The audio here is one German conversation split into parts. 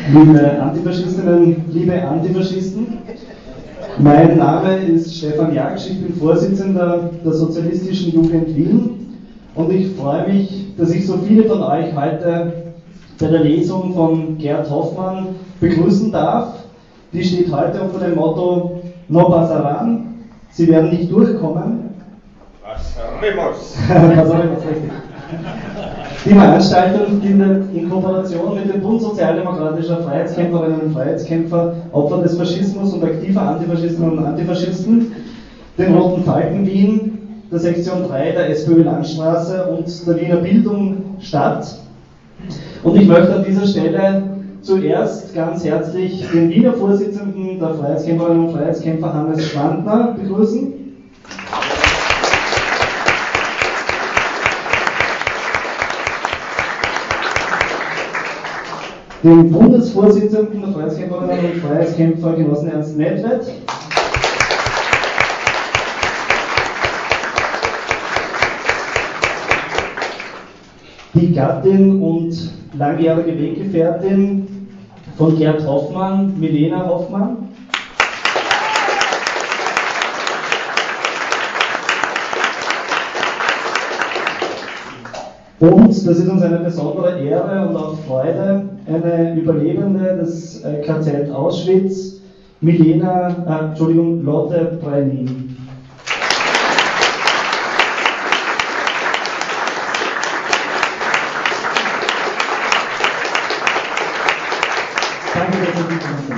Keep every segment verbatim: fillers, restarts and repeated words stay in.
Liebe Antifaschistinnen, liebe Antifaschisten, mein Name ist Stefan Jaksch, ich bin Vorsitzender der Sozialistischen Jugend Wien und ich freue mich, dass ich so viele von euch heute bei der Lesung von Gerd Hoffmann begrüßen darf. Die steht heute unter dem Motto No pasarán, Sie werden nicht durchkommen. Pasaremos. Pasaremos, richtig. Die Veranstaltung findet in Kooperation mit dem Bund sozialdemokratischer Freiheitskämpferinnen und Freiheitskämpfer, Opfer des Faschismus und aktiver Antifaschistinnen und Antifaschisten, den Roten Falken Wien, der Sektion drei der SPÖ Landstraße und der Wiener Bildung statt. Und ich möchte an dieser Stelle zuerst ganz herzlich den Wiener Vorsitzenden der Freiheitskämpferinnen und Freiheitskämpfer Hannes Schwantner begrüßen. Den Bundesvorsitzenden der Freiheitskämpferinnen und Freiheitskämpfer Genossen Ernst Nedved. Die Gattin und langjährige Weggefährtin von Gerd Hoffmann, Milena Hoffmann. Und, das ist uns eine besondere Ehre und auch Freude, eine Überlebende des K Z Auschwitz, Milena, äh, Entschuldigung, Lotte Breinin. Danke, dass Sie gekommen sind.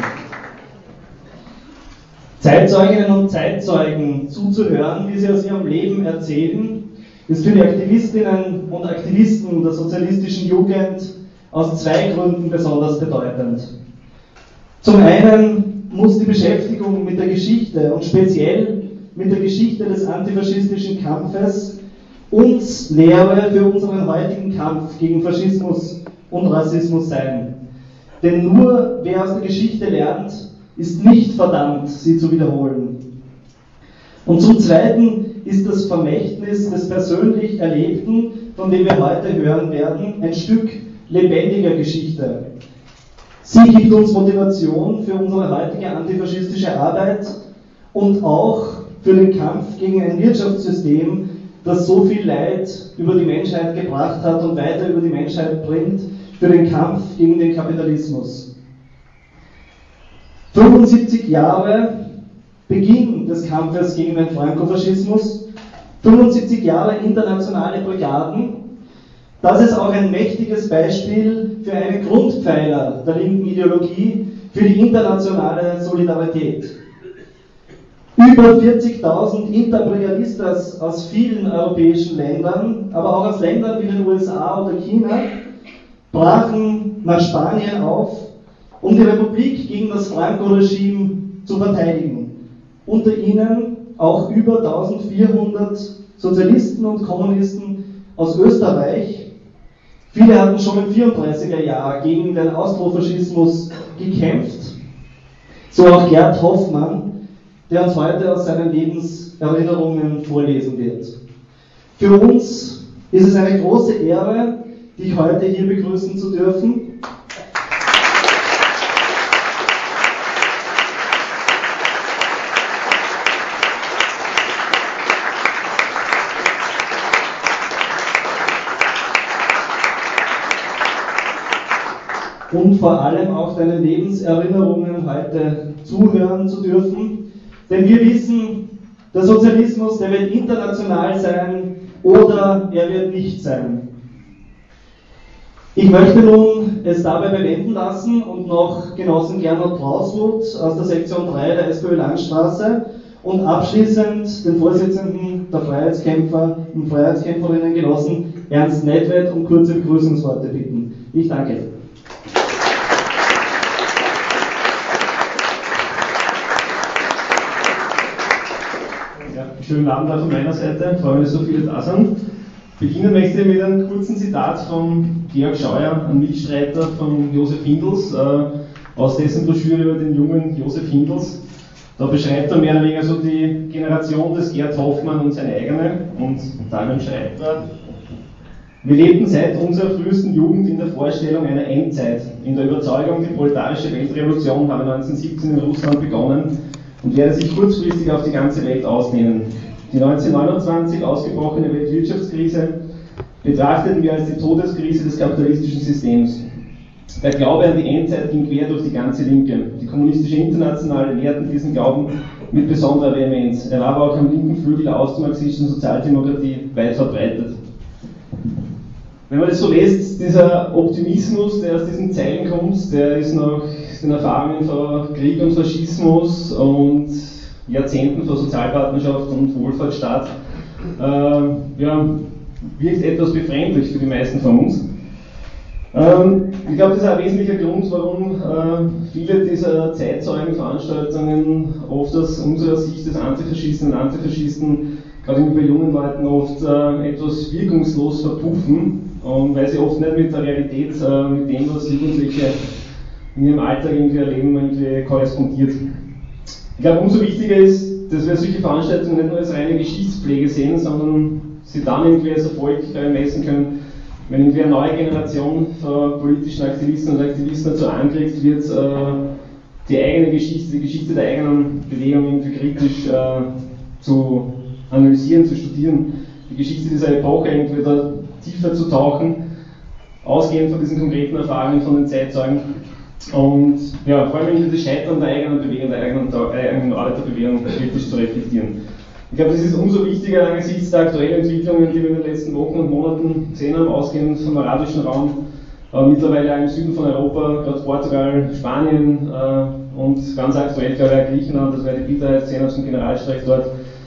Zeitzeuginnen und Zeitzeugen zuzuhören, wie sie aus ihrem Leben erzählen, ist für die Aktivistinnen und Aktivisten der sozialistischen Jugend aus zwei Gründen besonders bedeutend. Zum einen muss die Beschäftigung mit der Geschichte und speziell mit der Geschichte des antifaschistischen Kampfes uns Lehre für unseren heutigen Kampf gegen Faschismus und Rassismus sein. Denn nur wer aus der Geschichte lernt, ist nicht verdammt, sie zu wiederholen. Und zum Zweiten ist das Vermächtnis des persönlich Erlebten, von dem wir heute hören werden, ein Stück lebendiger Geschichte. Sie gibt uns Motivation für unsere heutige antifaschistische Arbeit und auch für den Kampf gegen ein Wirtschaftssystem, das so viel Leid über die Menschheit gebracht hat und weiter über die Menschheit bringt, für den Kampf gegen den Kapitalismus. fünfundsiebzig Jahre Beginn des Kampfes gegen den Frankofaschismus, fünfundsiebzig Jahre internationale Brigaden, das ist auch ein mächtiges Beispiel für einen Grundpfeiler der linken Ideologie, für die internationale Solidarität. Über vierzigtausend Interbrigadistas aus vielen europäischen Ländern, aber auch aus Ländern wie den U S A oder China, brachen nach Spanien auf, um die Republik gegen das Franco-Regime zu verteidigen. Unter ihnen auch über eintausendvierhundert Sozialisten und Kommunisten aus Österreich. Viele hatten schon im vierunddreißiger Jahr gegen den Austrofaschismus gekämpft. So auch Gerd Hoffmann, der uns heute aus seinen Lebenserinnerungen vorlesen wird. Für uns ist es eine große Ehre, dich heute hier begrüßen zu dürfen. Und vor allem auch deinen Lebenserinnerungen heute zuhören zu dürfen. Denn wir wissen, der Sozialismus, der wird international sein oder er wird nicht sein. Ich möchte nun es dabei bewenden lassen und noch Genossen Gernot Brausmuth aus der Sektion drei der SPÖ Landstraße und abschließend den Vorsitzenden der Freiheitskämpfer und Freiheitskämpferinnen Genossen Ernst Nedved um kurze Begrüßungsworte bitten. Ich danke. Schönen Abend auch von meiner Seite, ich freue mich, dass so viele da sind. Beginnen möchte ich mit einem kurzen Zitat von Georg Scheuer, einem Mitstreiter von Josef Hindels, äh, aus dessen Broschüre über den jungen Josef Hindels. Da beschreibt er mehr oder weniger so die Generation des Gerd Hoffmann und seine eigene. Und da schreibt er: Wir lebten seit unserer frühesten Jugend in der Vorstellung einer Endzeit, in der Überzeugung, die proletarische Weltrevolution habe neunzehnhundertsiebzehn in Russland begonnen und werde sich kurzfristig auf die ganze Welt ausdehnen. Die neunzehnhundertneunundzwanzig ausgebrochene Weltwirtschaftskrise betrachteten wir als die Todeskrise des kapitalistischen Systems. Der Glaube an die Endzeit ging quer durch die ganze Linke. Die kommunistische Internationale lehrten diesen Glauben mit besonderer Vehemenz. Er war aber auch am linken Flügel der austromarxistischen Sozialdemokratie weit verbreitet. Wenn man das so liest, dieser Optimismus, der aus diesen Zeilen kommt, der ist nach den Erfahrungen von Krieg und Faschismus und Jahrzehnten von Sozialpartnerschaft und Wohlfahrtsstaat, äh, ja, wirkt etwas befremdlich für die meisten von uns. Ähm, ich glaube, das ist ein wesentlicher Grund, warum äh, viele dieser Zeitzeugenveranstaltungen oft aus unserer Sicht des Antifaschisten und Antifaschisten, gerade bei jungen Leuten, oft äh, etwas wirkungslos verpuffen, und weil sie oft nicht mit der Realität, äh, mit dem, was Jugendliche in ihrem Alltag irgendwie erleben, irgendwie korrespondiert. Ich glaube, umso wichtiger ist, dass wir solche Veranstaltungen nicht nur als reine Geschichtspflege sehen, sondern sie dann irgendwie als Erfolg messen können, wenn irgendwie eine neue Generation von politischen Aktivisten und Aktivisten dazu angeregt wird, die eigene Geschichte, die Geschichte der eigenen Bewegung irgendwie kritisch äh, zu analysieren, zu studieren, die Geschichte dieser Epoche irgendwie da tiefer zu tauchen, ausgehend von diesen konkreten Erfahrungen von den Zeitzeugen und ja, vor allem das Scheitern der eigenen Bewegung, der eigenen, der eigenen Arbeiterbewegung kritisch zu reflektieren. Ich glaube, das ist umso wichtiger angesichts der aktuellen Entwicklungen, die wir in den letzten Wochen und Monaten gesehen haben, ausgehend vom arabischen Raum, äh, mittlerweile auch im Süden von Europa, gerade Portugal, Spanien äh, und ganz aktuell, glaube ich, auch Griechenland, das wäre die Bitterheit gesehen aus dem Generalstreik dort,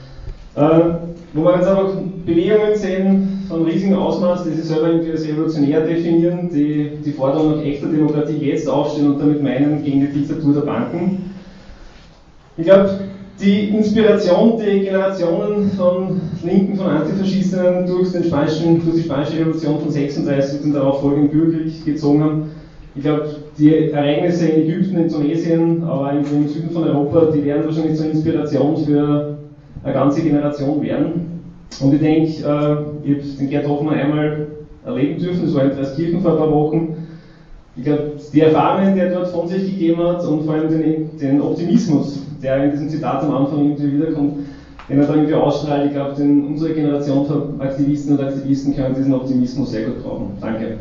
äh, wo wir ganz einfach Bewegungen sehen von riesigem Ausmaß, die sich selber irgendwie als revolutionär definieren, die die Forderung nach echter Demokratie jetzt aufstehen und damit meinen gegen die Diktatur der Banken. Ich glaube, die Inspiration, die Generationen von Linken, von Antifaschistinnen durch, den spanischen, durch die spanische Revolution von sechsunddreißig und den darauffolgenden Bürgerkrieg gezogen haben. Ich glaube, die Ereignisse in Ägypten, in Tunesien, aber auch im Süden von Europa, die werden wahrscheinlich zur Inspiration für eine ganze Generation werden. Und ich denke, äh, ich habe den Gerd Hoffmann einmal erleben dürfen, das war in Dreiskirchen vor ein paar Wochen. Ich glaube, die Erfahrungen, die er dort von sich gegeben hat und vor allem den, den Optimismus, der in diesem Zitat am Anfang irgendwie wiederkommt, den er da irgendwie ausstrahlt, ich glaube, den unsere Generation von Aktivisten und Aktivisten können diesen Optimismus sehr gut brauchen. Danke.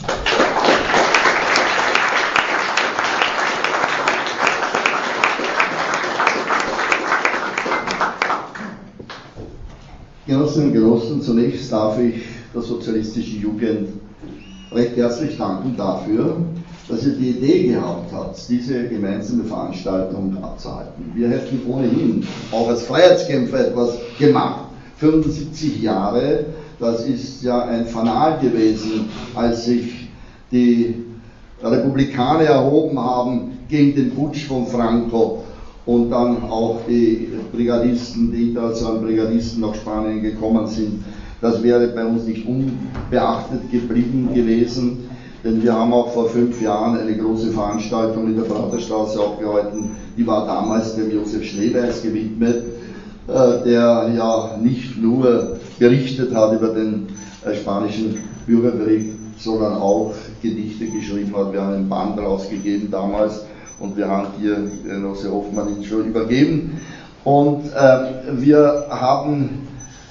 Genossinnen und Genossen, zunächst darf ich der sozialistischen Jugend recht herzlich danken dafür, dass ihr die Idee gehabt habt, diese gemeinsame Veranstaltung abzuhalten. Wir hätten ohnehin auch als Freiheitskämpfer etwas gemacht. fünfundsiebzig Jahre, das ist ja ein Fanal gewesen, als sich die Republikaner erhoben haben gegen den Putsch von Franco und dann auch die Brigadisten, die internationalen Brigadisten nach Spanien gekommen sind. Das wäre bei uns nicht unbeachtet geblieben gewesen, denn wir haben auch vor fünf Jahren eine große Veranstaltung in der Praterstraße abgehalten, die war damals dem Josef Schneeweis gewidmet, der ja nicht nur berichtet hat über den spanischen Bürgerkrieg, sondern auch Gedichte geschrieben hat. Wir haben ein Band rausgegeben damals und wir haben hier Genosse Hoffmann ihn schon übergeben. Und äh, wir haben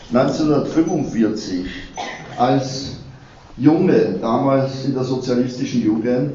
neunzehnhundertfünfundvierzig als Junge, damals in der sozialistischen Jugend,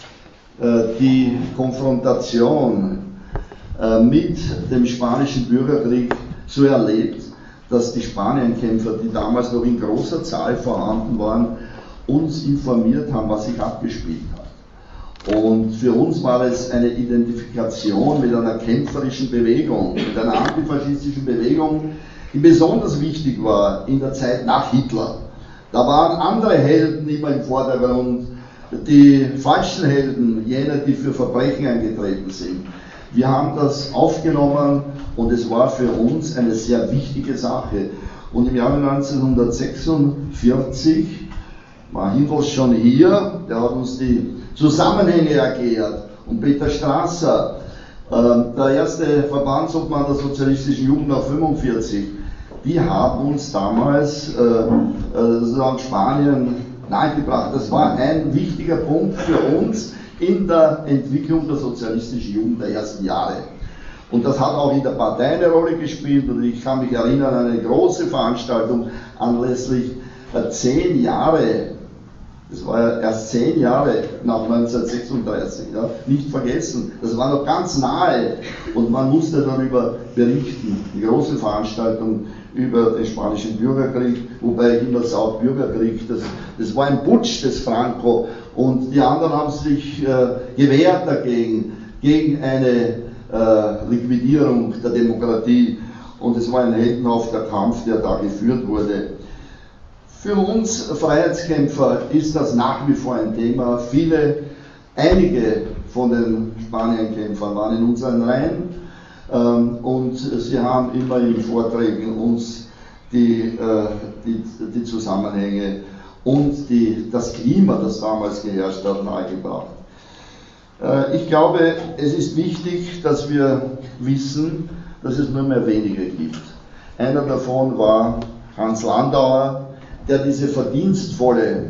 äh, die Konfrontation äh, mit dem spanischen Bürgerkrieg so erlebt, dass die Spanienkämpfer, die damals noch in großer Zahl vorhanden waren, uns informiert haben, was sich abgespielt hat. Und für uns war es eine Identifikation mit einer kämpferischen Bewegung, mit einer antifaschistischen Bewegung, die besonders wichtig war in der Zeit nach Hitler. Da waren andere Helden immer im Vordergrund, die falschen Helden, jene, die für Verbrechen eingetreten sind. Wir haben das aufgenommen und es war für uns eine sehr wichtige Sache. Und im Jahre neunzehnhundertsechsundvierzig war Hindels schon hier, der hat uns die Zusammenhänge erklärt. Und Peter Strasser, äh, der erste Verbandsobmann der sozialistischen Jugend nach fünfundvierzig, die haben uns damals äh, äh, Spanien nahegebracht. Das war ein wichtiger Punkt für uns in der Entwicklung der sozialistischen Jugend der ersten Jahre. Und das hat auch in der Partei eine Rolle gespielt. Und ich kann mich erinnern an eine große Veranstaltung anlässlich äh, zehn Jahre. Das war ja erst zehn Jahre nach neunzehnhundertsechsunddreißig, ja, nicht vergessen. Das war noch ganz nahe und man musste darüber berichten. Die große Veranstaltung über den spanischen Bürgerkrieg, wobei ich immer sage, Bürgerkrieg, das, das war ein Putsch des Franco und die anderen haben sich äh, gewehrt dagegen, gegen eine äh, Liquidierung der Demokratie und es war ein heldenhafter Kampf, der da geführt wurde. Für uns Freiheitskämpfer ist das nach wie vor ein Thema. Viele, einige von den Spanienkämpfern waren in unseren Reihen ähm, und sie haben immer in Vorträgen uns die, äh, die, die Zusammenhänge und die, das Klima, das damals geherrscht hat, nahegebracht. Äh, ich glaube, es ist wichtig, dass wir wissen, dass es nur mehr wenige gibt. Einer davon war Hans Landauer, der diese verdienstvolle, äh,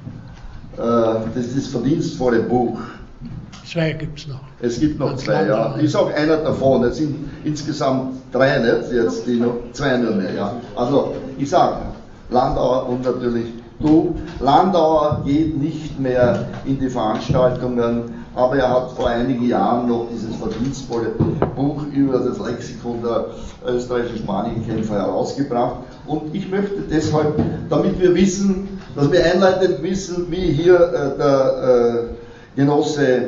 das, das verdienstvolle Buch. Zwei gibt es noch. Es gibt noch zwei, ja. Ich sage einer davon, es sind insgesamt drei, nicht? Jetzt die noch, zwei nur mehr, ja. Also ich sage, Landauer und natürlich du. Landauer geht nicht mehr in die Veranstaltungen, aber er hat vor einigen Jahren noch dieses verdienstvolle Buch über das Lexikon der österreichischen Spanienkämpfer herausgebracht. Und ich möchte deshalb, damit wir wissen, dass wir einleitend wissen, wie hier äh, der, äh, Genosse, äh,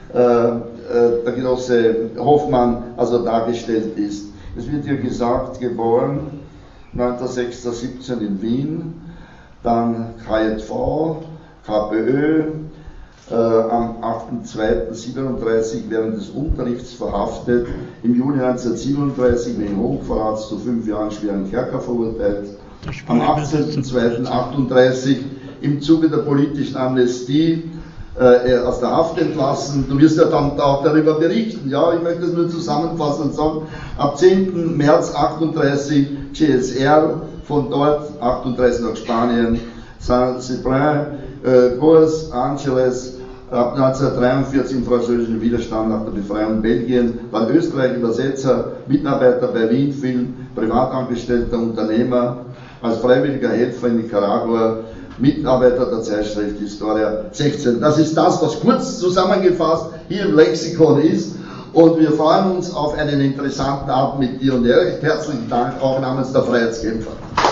äh, der Genosse Hoffmann also dargestellt ist. Es wird hier gesagt, geboren neunter sechster siebzehn in Wien, dann K J V, KPÖ, Äh, am achter zweiter siebenunddreißig während des Unterrichts verhaftet, im Juli neunzehnhundertsiebenunddreißig wegen Hochverrats zu fünf Jahren schweren Kerker verurteilt, am achtzehnter zweiter achtunddreißig im Zuge der politischen Amnestie äh, aus der Haft entlassen. Du wirst ja dann auch darüber berichten, ja, ich möchte das nur zusammenfassen und sagen, ab zehnten März achtunddreißig G S R, von dort achtunddreißig nach Spanien, Saint-Cyprien, äh, Cours Angeles, ab neunzehnhundertdreiundvierzig im französischen Widerstand nach der Befreiung Belgien, dann Österreich Übersetzer, Mitarbeiter bei Wien Film, Privatangestellter, Unternehmer, als freiwilliger Helfer in Nicaragua, Mitarbeiter der Zeitschrift Historia sechzehn. Das ist das, was kurz zusammengefasst hier im Lexikon ist. Und wir freuen uns auf einen interessanten Abend mit dir und Erich. Herzlichen Dank auch namens der Freiheitskämpfer.